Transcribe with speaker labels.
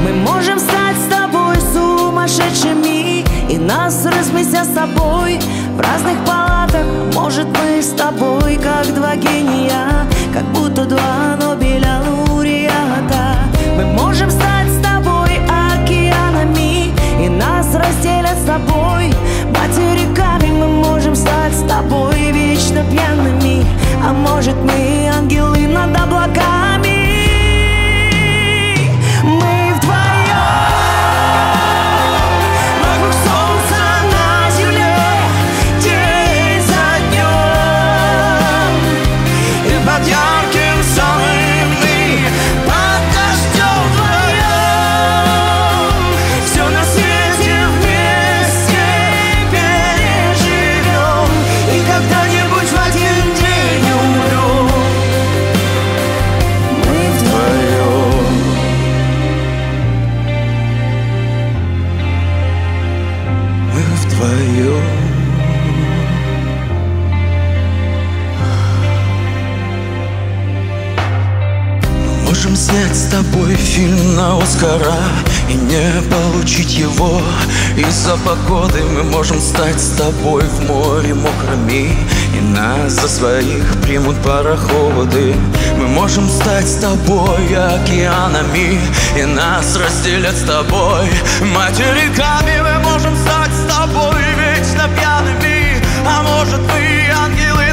Speaker 1: Мы можем стать с тобой сумасшедшими и нас разместят с тобой в разных палатах. Может, мы с тобой как два гения, как будто два Нобеля лауреата. Мы можем стать с тобой океанами и нас разделят с тобой материками. Мы можем стать с тобой вечно пьяными, а может, мы ангелы над облаками.
Speaker 2: Можем снять с тобой фильм на Оскара и не получить его из-за погоды. Мы можем стать с тобой в море мокрыми и нас за своих примут пароходы. Мы можем стать с тобой океанами и нас разделят с тобой материками. Мы можем стать с тобой вечно пьяными, а может, мы ангелы